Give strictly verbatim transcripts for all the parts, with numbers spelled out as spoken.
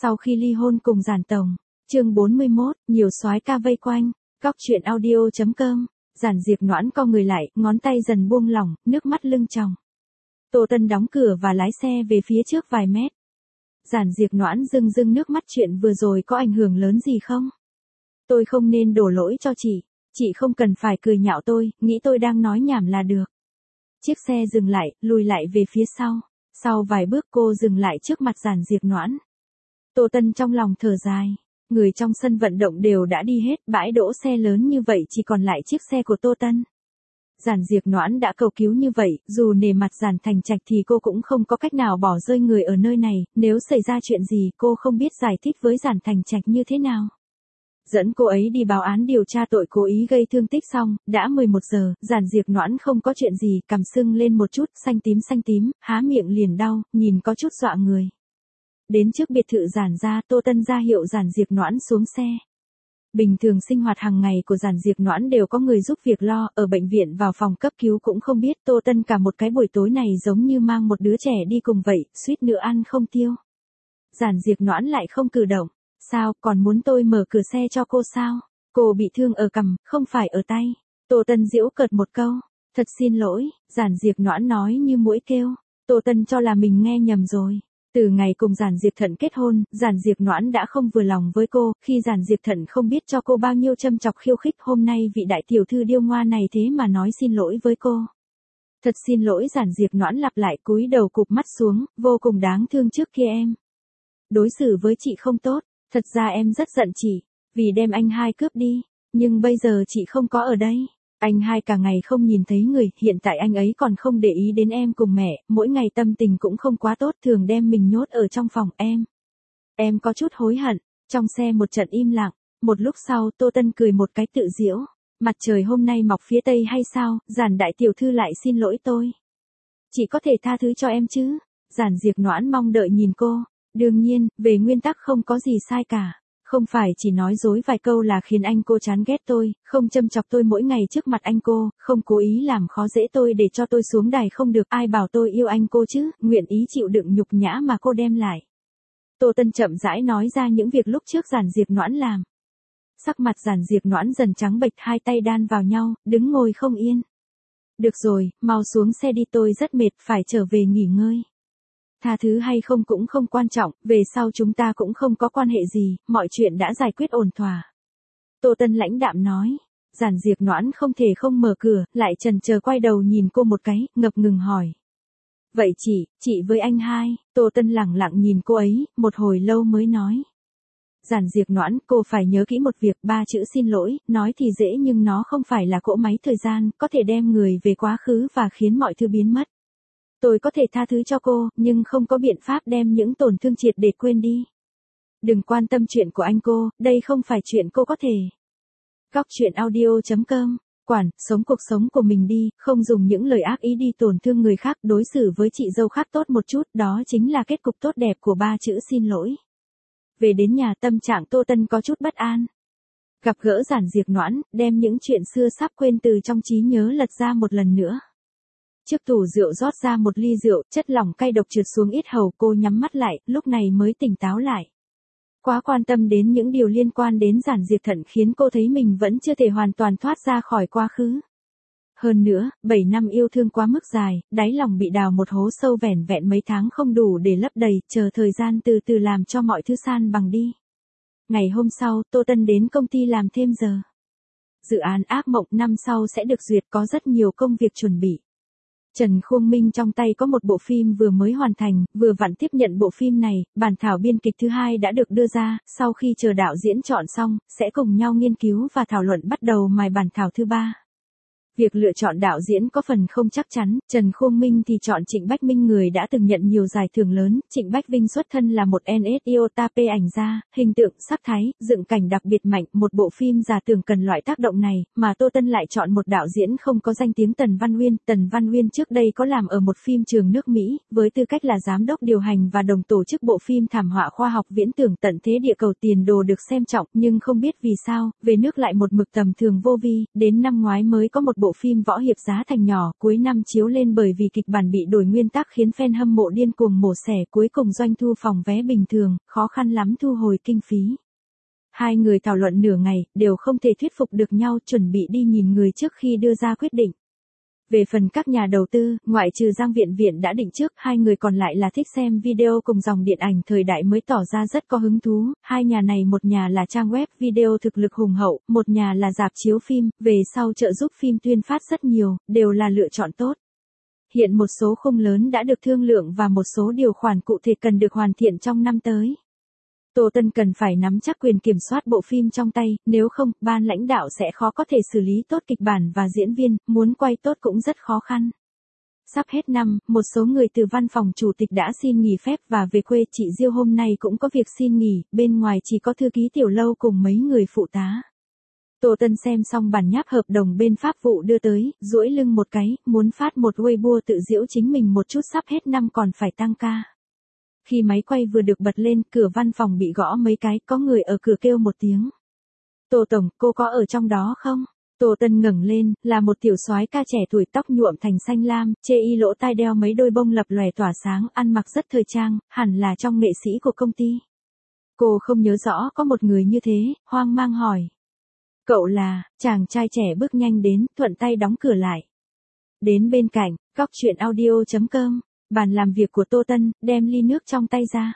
Sau khi ly hôn cùng Giản Tổng, chương bốn mươi mốt, nhiều soái ca vây quanh, góc truyện audio chấm com, Giản Diệp Noãn co người lại, ngón tay dần buông lỏng, nước mắt lưng tròng. Tô Tân đóng cửa và lái xe về phía trước vài mét. Giản Diệp Noãn rưng rưng nước mắt, chuyện vừa rồi có ảnh hưởng lớn gì không? Tôi không nên đổ lỗi cho chị, chị không cần phải cười nhạo tôi, nghĩ tôi đang nói nhảm là được. Chiếc xe dừng lại, lùi lại về phía sau. Sau vài bước cô dừng lại trước mặt Giản Diệp Noãn. Tô Tân trong lòng thở dài. Người trong sân vận động đều đã đi hết, bãi đỗ xe lớn như vậy chỉ còn lại chiếc xe của Tô Tân. Giản Diệp Noãn đã cầu cứu như vậy, dù nể mặt Giản Thành Trạch thì cô cũng không có cách nào bỏ rơi người ở nơi này, nếu xảy ra chuyện gì cô không biết giải thích với Giản Thành Trạch như thế nào. Dẫn cô ấy đi báo án điều tra tội cố ý gây thương tích xong, đã mười một giờ, Giản Diệp Noãn không có chuyện gì, cằm sưng lên một chút, xanh tím xanh tím, há miệng liền đau, nhìn có chút dọa người. Đến trước biệt thự Giản gia, Tô Tân ra hiệu Giản Diệp Noãn xuống xe. Bình thường sinh hoạt hàng ngày của Giản Diệp Noãn đều có người giúp việc lo, ở bệnh viện vào phòng cấp cứu cũng không biết, Tô Tân cả một cái buổi tối này giống như mang một đứa trẻ đi cùng vậy, suýt nữa ăn không tiêu. Giản Diệp Noãn lại không cử động. Sao, còn muốn tôi mở cửa xe cho cô sao? Cô bị thương ở cằm, không phải ở tay. Tô Tân giễu cợt một câu. Thật xin lỗi, Giản Diệp Noãn nói như mũi kêu. Tô Tân cho là mình nghe nhầm rồi. Từ ngày cùng Giản Diệp Thận kết hôn, Giản Diệp Noãn đã không vừa lòng với cô, khi Giản Diệp Thận không biết cho cô bao nhiêu châm chọc khiêu khích, hôm nay vị đại tiểu thư điêu ngoa này thế mà nói xin lỗi với cô. Thật xin lỗi, Giản Diệp Noãn lặp lại, cúi đầu cụp mắt xuống, vô cùng đáng thương, trước kia em đối xử với chị không tốt. Thật ra em rất giận chị, vì đem anh hai cướp đi, nhưng bây giờ chị không có ở đây. Anh hai cả ngày không nhìn thấy người, hiện tại anh ấy còn không để ý đến em cùng mẹ, mỗi ngày tâm tình cũng không quá tốt, thường đem mình nhốt ở trong phòng em. Em có chút hối hận. Trong xe một trận im lặng, một lúc sau Tô Tân cười một cái tự giễu. Mặt trời hôm nay mọc phía tây hay sao, Giản đại tiểu thư lại xin lỗi tôi. Chị có thể tha thứ cho em chứ? Giản Diệp Noãn mong đợi nhìn cô. Đương nhiên, về nguyên tắc không có gì sai cả. Không phải chỉ nói dối vài câu là khiến anh cô chán ghét tôi, không châm chọc tôi mỗi ngày trước mặt anh cô, không cố ý làm khó dễ tôi để cho tôi xuống đài không được, ai bảo tôi yêu anh cô chứ, nguyện ý chịu đựng nhục nhã mà cô đem lại. Tô Tân chậm rãi nói ra những việc lúc trước Giản Diệp Noãn làm. Sắc mặt Giản Diệp Noãn dần trắng bệch, hai tay đan vào nhau, đứng ngồi không yên. Được rồi, mau xuống xe đi, tôi rất mệt, phải trở về nghỉ ngơi. Tha thứ hay không cũng không quan trọng, về sau chúng ta cũng không có quan hệ gì, mọi chuyện đã giải quyết ổn thỏa. Tô Tân lãnh đạm nói. Giản Diệp Noãn không thể không mở cửa, lại chần chờ quay đầu nhìn cô một cái, ngập ngừng hỏi. Vậy chị, chị với anh hai? Tô Tân lẳng lặng nhìn cô ấy, một hồi lâu mới nói. Giản Diệp Noãn, cô phải nhớ kỹ một việc, ba chữ xin lỗi, nói thì dễ nhưng nó không phải là cỗ máy thời gian, có thể đem người về quá khứ và khiến mọi thứ biến mất. Tôi có thể tha thứ cho cô, nhưng không có biện pháp đem những tổn thương triệt để quên đi. Đừng quan tâm chuyện của anh cô, đây không phải chuyện cô có thể. Góc truyện audio chấm com, quản, sống cuộc sống của mình đi, không dùng những lời ác ý đi tổn thương người khác, đối xử với chị dâu khác tốt một chút, đó chính là kết cục tốt đẹp của ba chữ xin lỗi. Về đến nhà, tâm trạng Tô Tân có chút bất an. Gặp gỡ Giản Diệp Noãn, đem những chuyện xưa sắp quên từ trong trí nhớ lật ra một lần nữa. Trước tủ rượu rót ra một ly rượu, chất lỏng cay độc trượt xuống yết hầu, cô nhắm mắt lại, lúc này mới tỉnh táo lại. Quá quan tâm đến những điều liên quan đến Giản Diệp Thận khiến cô thấy mình vẫn chưa thể hoàn toàn thoát ra khỏi quá khứ. Hơn nữa, bảy năm yêu thương quá mức dài, đáy lòng bị đào một hố sâu, vẻn vẹn mấy tháng không đủ để lấp đầy, chờ thời gian từ từ làm cho mọi thứ san bằng đi. Ngày hôm sau, Tô Tân đến công ty làm thêm giờ. Dự án ác mộng năm sau sẽ được duyệt, có rất nhiều công việc chuẩn bị. Trần Khuông Minh trong tay có một bộ phim vừa mới hoàn thành, vừa vặn tiếp nhận bộ phim này, bản thảo biên kịch thứ hai đã được đưa ra, sau khi chờ đạo diễn chọn xong, sẽ cùng nhau nghiên cứu và thảo luận bắt đầu mài bản thảo thứ ba. Việc lựa chọn đạo diễn có phần không chắc chắn, Trần Khuông Minh thì chọn Trịnh Bách Minh, người đã từng nhận nhiều giải thưởng lớn. Trịnh Bách Vinh xuất thân là một en ét iota pê ảnh gia, hình tượng, sắc thái, dựng cảnh đặc biệt mạnh, một bộ phim giả tưởng cần loại tác động này, mà Tô Tân lại chọn một đạo diễn không có danh tiếng, Tần Văn Uyên. Tần Văn Uyên trước đây có làm ở một phim trường nước Mỹ, với tư cách là giám đốc điều hành và đồng tổ chức bộ phim thảm họa khoa học viễn tưởng Tận thế địa cầu, tiền đồ được xem trọng, nhưng không biết vì sao, về nước lại một mực tầm thường vô vi, đến năm ngoái mới có một bộ phim võ hiệp giá thành nhỏ, cuối năm chiếu lên bởi vì kịch bản bị đổi nguyên tắc khiến fan hâm mộ điên cuồng mổ xẻ, cuối cùng doanh thu phòng vé bình thường, khó khăn lắm thu hồi kinh phí. Hai người thảo luận nửa ngày, đều không thể thuyết phục được nhau, chuẩn bị đi nhìn người trước khi đưa ra quyết định. Về phần các nhà đầu tư, ngoại trừ Giang Viện Viện đã định trước, hai người còn lại là thích xem video cùng dòng điện ảnh thời đại mới tỏ ra rất có hứng thú. Hai nhà này, một nhà là trang web video thực lực hùng hậu, một nhà là rạp chiếu phim, về sau trợ giúp phim tuyên phát rất nhiều, đều là lựa chọn tốt. Hiện một số khung lớn đã được thương lượng và một số điều khoản cụ thể cần được hoàn thiện trong năm tới. Tô Tân cần phải nắm chắc quyền kiểm soát bộ phim trong tay, nếu không, ban lãnh đạo sẽ khó có thể xử lý tốt kịch bản và diễn viên, muốn quay tốt cũng rất khó khăn. Sắp hết năm, một số người từ văn phòng chủ tịch đã xin nghỉ phép và về quê. Chị Diêu hôm nay cũng có việc xin nghỉ, bên ngoài chỉ có thư ký Tiểu Lâu cùng mấy người phụ tá. Tô Tân xem xong bản nháp hợp đồng bên pháp vụ đưa tới, duỗi lưng một cái, muốn phát một Weibo tự giễu chính mình một chút, sắp hết năm còn phải tăng ca. Khi máy quay vừa được bật lên, cửa văn phòng bị gõ mấy cái, có người ở cửa kêu một tiếng. Tô Tổng, cô có ở trong đó không? Tô Tân ngẩng lên, là một tiểu soái ca trẻ tuổi, tóc nhuộm thành xanh lam, chê y lỗ tai, đeo mấy đôi bông lập lòe tỏa sáng, ăn mặc rất thời trang, hẳn là trong nghệ sĩ của công ty. Cô không nhớ rõ có một người như thế, hoang mang hỏi. Cậu là, chàng trai trẻ bước nhanh đến, thuận tay đóng cửa lại. Đến bên cạnh, cóc truyện audio chấm com. Bàn làm việc của Tô Tân, đem ly nước trong tay ra.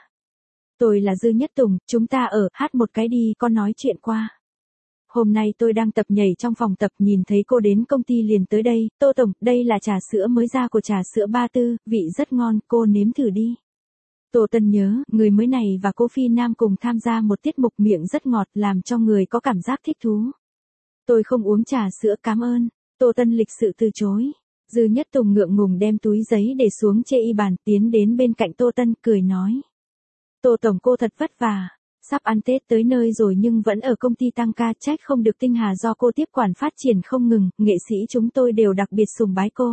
Tôi là Dư Nhất Tùng, chúng ta ở, hát một cái đi, con nói chuyện qua. Hôm nay tôi đang tập nhảy trong phòng tập, nhìn thấy cô đến công ty liền tới đây. Tô Tổng, đây là trà sữa mới ra của trà sữa Ba Tư, vị rất ngon, cô nếm thử đi. Tô Tân nhớ, người mới này và cô Phi Nam cùng tham gia một tiết mục miệng rất ngọt, làm cho người có cảm giác thích thú. Tôi không uống trà sữa, cảm ơn. Tô Tân lịch sự từ chối. Dư Nhất Tùng ngượng ngùng đem túi giấy để xuống chê y bàn, tiến đến bên cạnh Tô Tân, cười nói. Tô Tổng, cô thật vất vả, sắp ăn Tết tới nơi rồi nhưng vẫn ở công ty tăng ca, trách không được Tinh Hà do cô tiếp quản phát triển không ngừng, nghệ sĩ chúng tôi đều đặc biệt sùng bái cô.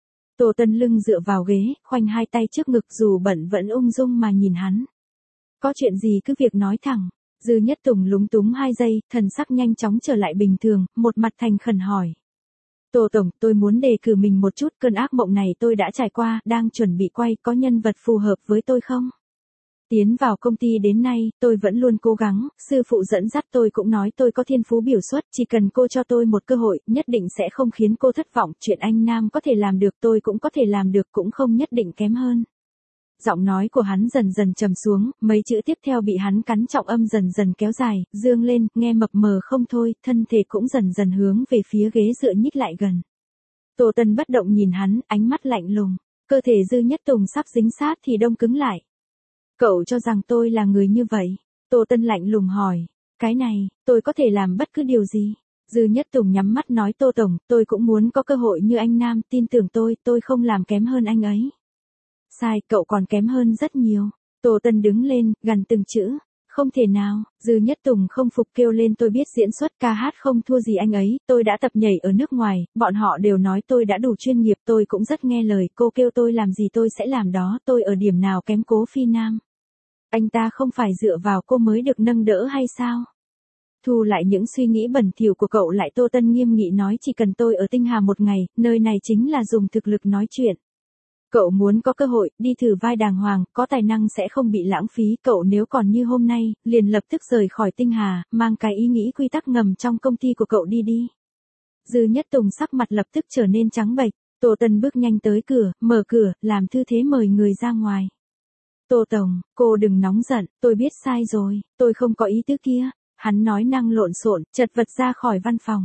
Tô Tân lưng dựa vào ghế, khoanh hai tay trước ngực, dù bận vẫn ung dung mà nhìn hắn. Có chuyện gì cứ việc nói thẳng. Dư Nhất Tùng lúng túng hai giây, thần sắc nhanh chóng trở lại bình thường, một mặt thành khẩn hỏi. Tô Tổng, tôi muốn đề cử mình một chút, cơn ác mộng này tôi đã trải qua, đang chuẩn bị quay, có nhân vật phù hợp với tôi không? Tiến vào công ty đến nay, tôi vẫn luôn cố gắng, sư phụ dẫn dắt tôi cũng nói tôi có thiên phú biểu xuất, chỉ cần cô cho tôi một cơ hội, nhất định sẽ không khiến cô thất vọng, chuyện anh Nam có thể làm được tôi cũng có thể làm được, cũng không nhất định kém hơn. Giọng nói của hắn dần dần trầm xuống, mấy chữ tiếp theo bị hắn cắn trọng âm dần dần kéo dài, dương lên, nghe mập mờ không thôi, thân thể cũng dần dần hướng về phía ghế dựa nhích lại gần. Tô Tân bất động nhìn hắn, ánh mắt lạnh lùng, cơ thể Dư Nhất Tùng sắp dính sát thì đông cứng lại. Cậu cho rằng tôi là người như vậy? Tô Tân lạnh lùng hỏi, cái này, tôi có thể làm bất cứ điều gì. Dư Nhất Tùng nhắm mắt nói, Tô Tổng, tôi cũng muốn có cơ hội như anh Nam, tin tưởng tôi, tôi không làm kém hơn anh ấy. Sai, cậu còn kém hơn rất nhiều. Tô Tân đứng lên, gằn từng chữ. Không thể nào. Dư Nhất Tùng không phục kêu lên, tôi biết diễn xuất ca hát không thua gì anh ấy, tôi đã tập nhảy ở nước ngoài, bọn họ đều nói tôi đã đủ chuyên nghiệp, tôi cũng rất nghe lời, cô kêu tôi làm gì tôi sẽ làm đó, tôi ở điểm nào kém cố Phi Nam. Anh ta không phải dựa vào cô mới được nâng đỡ hay sao? Thu lại những suy nghĩ bẩn thỉu của cậu lại, Tô Tân nghiêm nghị nói, chỉ cần tôi ở Tinh Hà một ngày, nơi này chính là dùng thực lực nói chuyện. Cậu muốn có cơ hội, đi thử vai đàng hoàng, có tài năng sẽ không bị lãng phí, cậu nếu còn như hôm nay, liền lập tức rời khỏi Tinh Hà, mang cái ý nghĩ quy tắc ngầm trong công ty của cậu đi đi. Dư Nhất Tùng sắc mặt lập tức trở nên trắng bệch, Tô Tân bước nhanh tới cửa, mở cửa, làm tư thế mời người ra ngoài. Tô Tổng, cô đừng nóng giận, tôi biết sai rồi, tôi không có ý tứ kia. Hắn nói năng lộn xộn, chật vật ra khỏi văn phòng.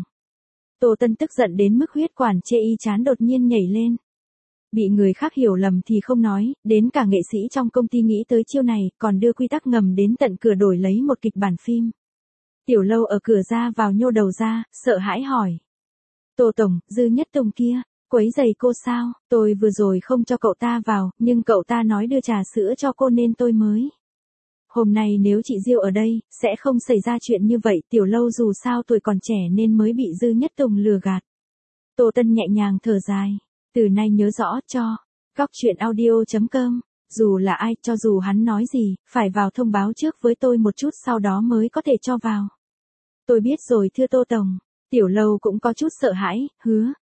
Tô Tân tức giận đến mức huyết quản chê y chán đột nhiên nhảy lên. Bị người khác hiểu lầm thì không nói, đến cả nghệ sĩ trong công ty nghĩ tới chiêu này, còn đưa quy tắc ngầm đến tận cửa đổi lấy một kịch bản phim. Tiểu Lâu ở cửa ra vào nhô đầu ra, sợ hãi hỏi. Tô Tổng, Dư Nhất Tùng kia, quấy giày cô sao, tôi vừa rồi không cho cậu ta vào, nhưng cậu ta nói đưa trà sữa cho cô nên tôi mới. Hôm nay nếu chị Diêu ở đây, sẽ không xảy ra chuyện như vậy, Tiểu Lâu dù sao tuổi còn trẻ nên mới bị Dư Nhất Tùng lừa gạt. Tô Tân nhẹ nhàng thở dài, từ nay nhớ rõ cho, cóc truyện audio chấm com, dù là ai, cho dù hắn nói gì, phải vào thông báo trước với tôi một chút sau đó mới có thể cho vào. Tôi biết rồi thưa Tô Tổng. Tiểu Lâu cũng có chút sợ hãi, hứa,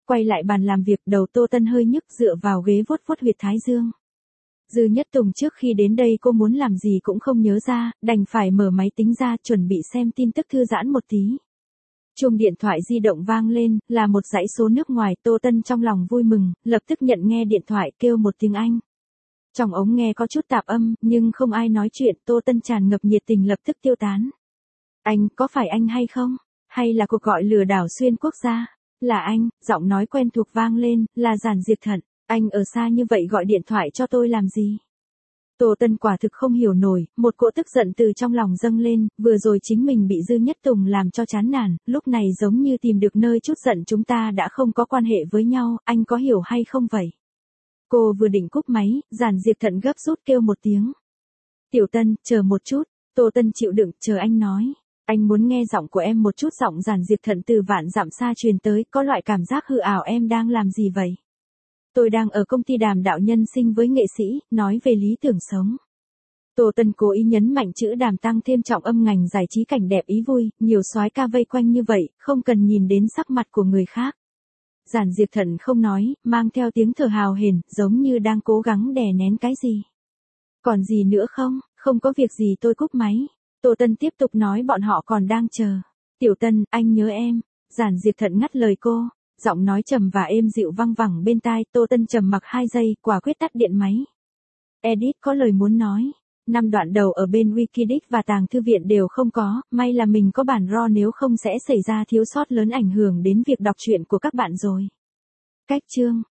Quay lại bàn làm việc, đầu Tô Tân hơi nhức, dựa vào ghế vuốt vuốt huyệt thái dương. Dư Nhất Tùng trước khi đến đây cô muốn làm gì cũng không nhớ ra, đành phải mở máy tính ra chuẩn bị xem tin tức thư giãn một tí. Chuông điện thoại di động vang lên, là một dãy số nước ngoài. Tô Tân trong lòng vui mừng, lập tức nhận nghe điện thoại, kêu một tiếng Anh. Trong ống nghe có chút tạp âm, nhưng không ai nói chuyện. Tô Tân tràn ngập nhiệt tình lập tức tiêu tán. Anh, có phải anh hay không? Hay là cuộc gọi lừa đảo xuyên quốc gia? Là anh, giọng nói quen thuộc vang lên, là Giản Diệp Thận. Anh ở xa như vậy gọi điện thoại cho tôi làm gì? Tô Tân quả thực không hiểu nổi, một cỗ tức giận từ trong lòng dâng lên, vừa rồi chính mình bị Dư Nhất Tùng làm cho chán nản, lúc này giống như tìm được nơi trút giận. Chúng ta đã không có quan hệ với nhau, anh có hiểu hay không vậy? Cô vừa định cúp máy, Giản Diệp Thận gấp rút kêu một tiếng. Tiểu Tân, chờ một chút. Tô Tân chịu đựng, chờ anh nói. Anh muốn nghe giọng của em một chút. Giọng Giản Diệp Thận từ vạn dặm xa truyền tới, có loại cảm giác hư ảo. Em đang làm gì vậy? Tôi đang ở công ty đàm đạo nhân sinh với nghệ sĩ, nói về lý tưởng sống. Tô Tân cố ý nhấn mạnh chữ đàm, tăng thêm trọng âm, ngành giải trí cảnh đẹp ý vui, nhiều soái ca vây quanh như vậy, không cần nhìn đến sắc mặt của người khác. Giản Diệp Thận không nói, mang theo tiếng thở hào hển, giống như đang cố gắng đè nén cái gì. Còn gì nữa không? Không có việc gì, tôi cúp máy. Tô Tân tiếp tục nói, bọn họ còn đang chờ. Tiểu Tân, anh nhớ em. Giản Diệp Thận ngắt lời cô. Giọng nói trầm và êm dịu văng vẳng bên tai. Tô Tân trầm mặc hai giây, quả quyết tắt điện máy. Edit có lời muốn nói. Năm đoạn đầu ở bên Wikileaks và tàng thư viện đều không có, may là mình có bản raw, nếu không sẽ xảy ra thiếu sót lớn ảnh hưởng đến việc đọc truyện của các bạn rồi. Cách chương